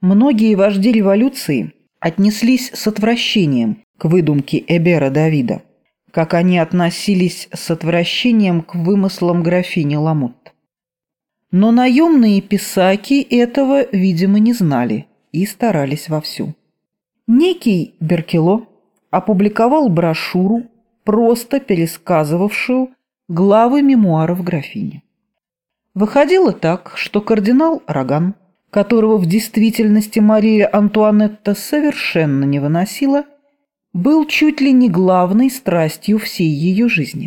Многие вожди революции отнеслись с отвращением к выдумке Эбера Давида, как они относились с отвращением к вымыслам графини Ламотт. Но наемные писаки этого, видимо, не знали и старались вовсю. Некий Беркело опубликовал брошюру, просто пересказывавшую главы мемуаров графини. Выходило так, что кардинал Роган, которого в действительности Мария Антуанетта совершенно не выносила, был чуть ли не главной страстью всей ее жизни.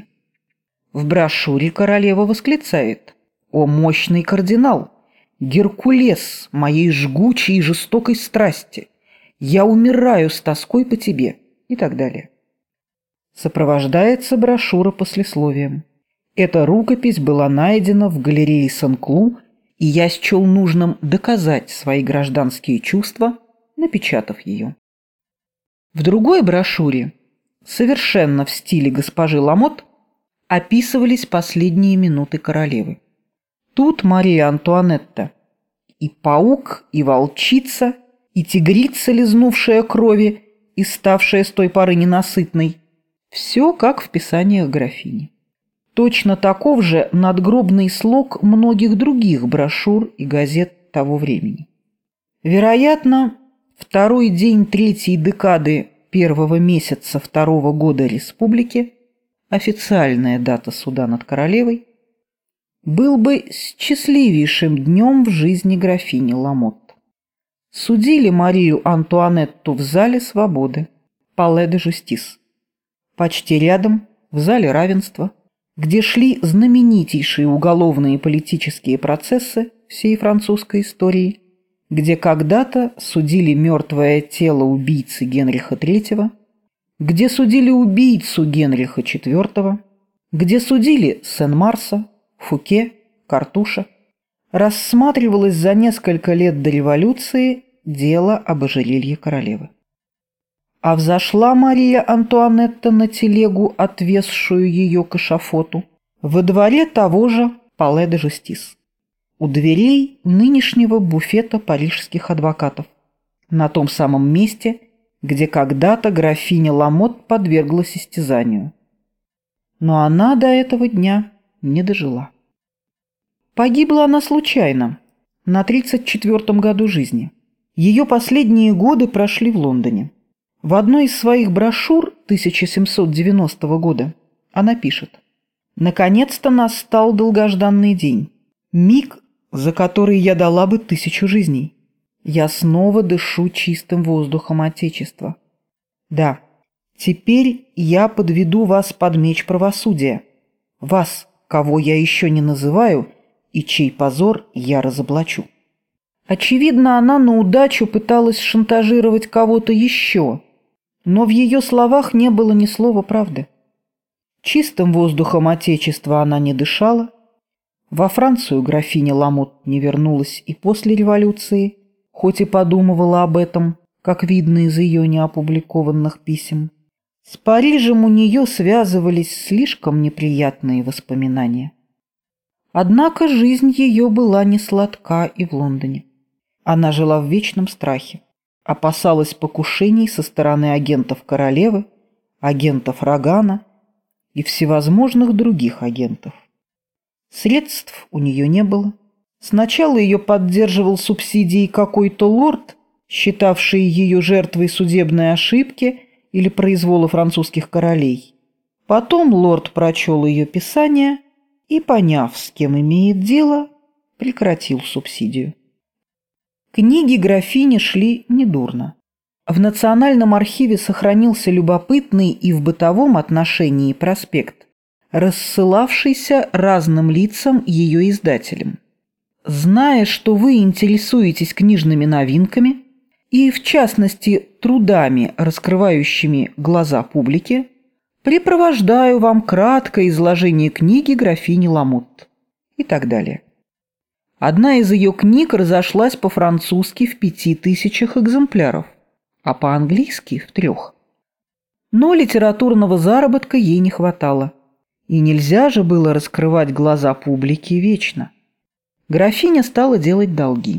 В брошюре королева восклицает: «О мощный кардинал! Геркулес моей жгучей и жестокой страсти! Я умираю с тоской по тебе!» и так далее. Сопровождается брошюра послесловием. Эта рукопись была найдена в галерее Сен-Клу, и я счел нужным доказать свои гражданские чувства, напечатав ее. В другой брошюре, совершенно в стиле госпожи Ламотт, описывались последние минуты королевы. Тут Мария Антуанетта и паук, и волчица, и тигрица, лизнувшая крови и ставшая с той поры ненасытной. Все как в писаниях графини. Точно таков же надгробный слог многих других брошюр и газет того времени. Вероятно, второй день третьей декады первого месяца второго года республики, официальная дата суда над королевой, был бы счастливейшим днем в жизни графини Ламотт. Судили Марию Антуанетту в зале свободы, Пале де Жустис. Почти рядом, в зале равенства, где шли знаменитейшие уголовные и политические процессы всей французской истории, где когда-то судили мертвое тело убийцы Генриха III, где судили убийцу Генриха IV, где судили Сен-Марса, Фуке, Картуша, рассматривалось за несколько лет до революции дело об ожерелье королевы. А взошла Мария Антуанетта на телегу, отвезшую ее к эшафоту, во дворе того же Пале де Жустис, у дверей нынешнего буфета парижских адвокатов, на том самом месте, где когда-то графиня Ламотт подверглась истязанию. Но она до этого дня не дожила. Погибла она случайно, на 34-м году жизни. Ее последние годы прошли в Лондоне. В одной из своих брошюр 1790 года она пишет: «Наконец-то настал долгожданный день, миг, за который я дала бы 1000 жизней. Я снова дышу чистым воздухом Отечества. Да, теперь я подведу вас под меч правосудия, вас, кого я еще не называю и чей позор я разоблачу». Очевидно, она на удачу пыталась шантажировать кого-то еще, но в ее словах не было ни слова правды. Чистым воздухом Отечества она не дышала. Во Францию графиня Ламотт не вернулась и после революции, хоть и подумывала об этом, как видно из ее неопубликованных писем. С Парижем у нее связывались слишком неприятные воспоминания. Однако жизнь ее была не сладка и в Лондоне. Она жила в вечном страхе, опасалась покушений со стороны агентов королевы, агентов Рогана и всевозможных других агентов. Средств у нее не было. Сначала ее поддерживал субсидией какой-то лорд, считавший ее жертвой судебной ошибки или произвола французских королей. Потом лорд прочел ее писания и, поняв, с кем имеет дело, прекратил субсидию. Книги графини шли недурно. В Национальном архиве сохранился любопытный и в бытовом отношении проспект, рассылавшийся разным лицам ее издателям. Зная, что вы интересуетесь книжными новинками и, в частности, трудами, раскрывающими глаза публики, препровождаю вам краткое изложение книги графини Ламотт и так далее. Одна из ее книг разошлась по-французски в 5000 экземпляров, а по-английски в 3. Но литературного заработка ей не хватало, и нельзя же было раскрывать глаза публики вечно. Графиня стала делать долги.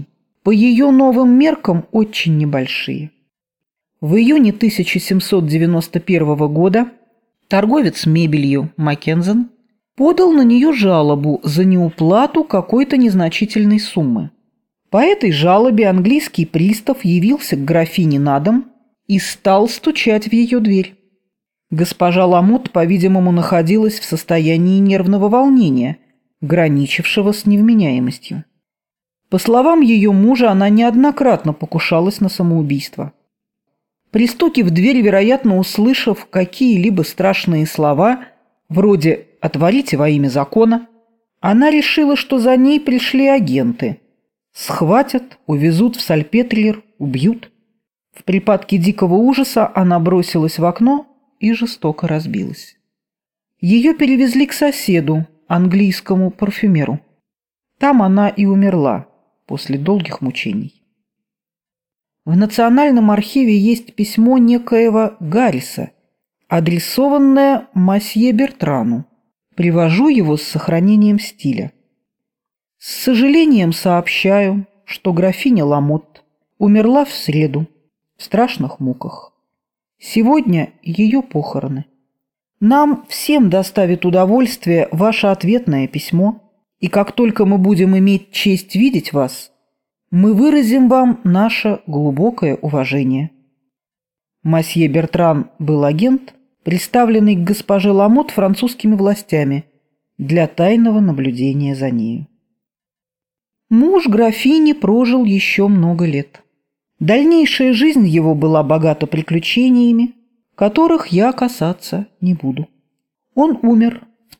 по ее новым меркам очень небольшие. В июне 1791 года торговец мебелью Маккензен подал на нее жалобу за неуплату какой-то незначительной суммы. По этой жалобе английский пристав явился к графине на дом и стал стучать в ее дверь. Госпожа Ламотт, по-видимому, находилась в состоянии нервного волнения, граничившего с невменяемостью. По словам ее мужа, она неоднократно покушалась на самоубийство. При стуке в дверь, вероятно, услышав какие-либо страшные слова, вроде «отворите во имя закона», она решила, что за ней пришли агенты. Схватят, увезут в Сальпетриер, убьют. В припадке дикого ужаса она бросилась в окно и жестоко разбилась. Ее перевезли к соседу, английскому парфюмеру. Там она и умерла после долгих мучений. В Национальном архиве есть письмо некоего Гарриса, адресованное масье Бертрану. Привожу его с сохранением стиля. С сожалением сообщаю, что графиня Ламотт умерла в среду в страшных муках. Сегодня ее похороны. Нам всем доставит удовольствие ваше ответное письмо, и как только мы будем иметь честь видеть вас, мы выразим вам наше глубокое уважение. Масье Бертран был агент, представленный к госпоже Ламотт французскими властями для тайного наблюдения за нею. Муж графини прожил еще много лет. Дальнейшая жизнь его была богата приключениями, которых я касаться не буду. Он умер в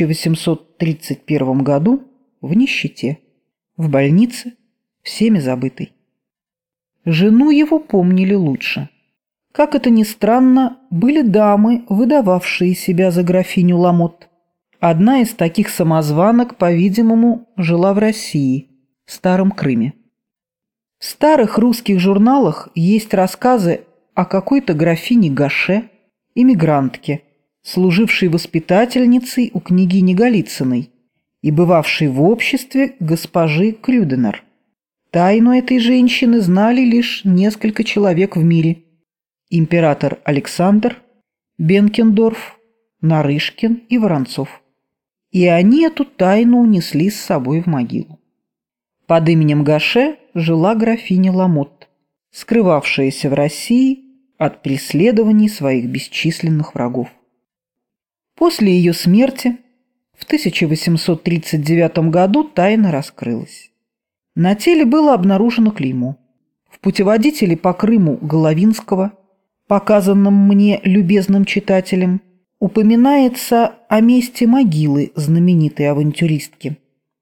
1831 году в нищете, в больнице, всеми забытой. Жену его помнили лучше. Как это ни странно, были дамы, выдававшие себя за графиню Ламотт. Одна из таких самозванок, по-видимому, жила в России, в Старом Крыме. В старых русских журналах есть рассказы о какой-то графине Гаше, эмигрантке, служившей воспитательницей у княгини Голицыной и бывавшей в обществе госпожи Крюденер. Тайну этой женщины знали лишь несколько человек в мире: император Александр, Бенкендорф, Нарышкин и Воронцов. И они эту тайну унесли с собой в могилу. Под именем Гаше жила графиня Ламотт, скрывавшаяся в России от преследований своих бесчисленных врагов. После ее смерти в 1839 году тайна раскрылась. На теле было обнаружено клеймо. В путеводителе по Крыму Головинского, показанном мне любезным читателем, упоминается о месте могилы знаменитой авантюристки.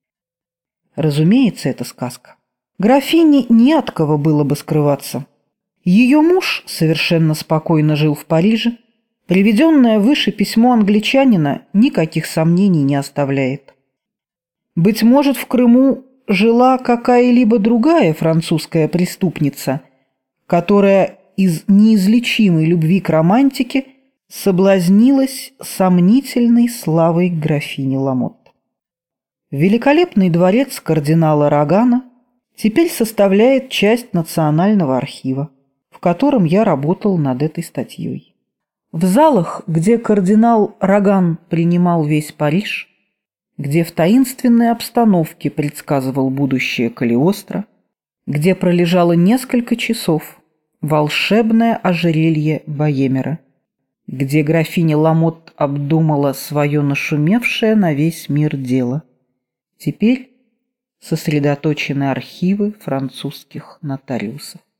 Разумеется, это сказка. Графине не от кого было бы скрываться. Ее муж совершенно спокойно жил в Париже. Приведенное выше письмо англичанина никаких сомнений не оставляет. Быть может, в Крыму жила какая-либо другая французская преступница, которая из неизлечимой любви к романтике соблазнилась сомнительной славой графини Ламотт. Великолепный дворец кардинала Рогана теперь составляет часть Национального архива, в котором я работал над этой статьей. В залах, где кардинал Роган принимал весь Париж, где в таинственной обстановке предсказывал будущее Калиостро, где пролежало несколько часов волшебное ожерелье Боемера, где графиня Ламотт обдумала свое нашумевшее на весь мир дело. Теперь сосредоточены архивы французских нотариусов.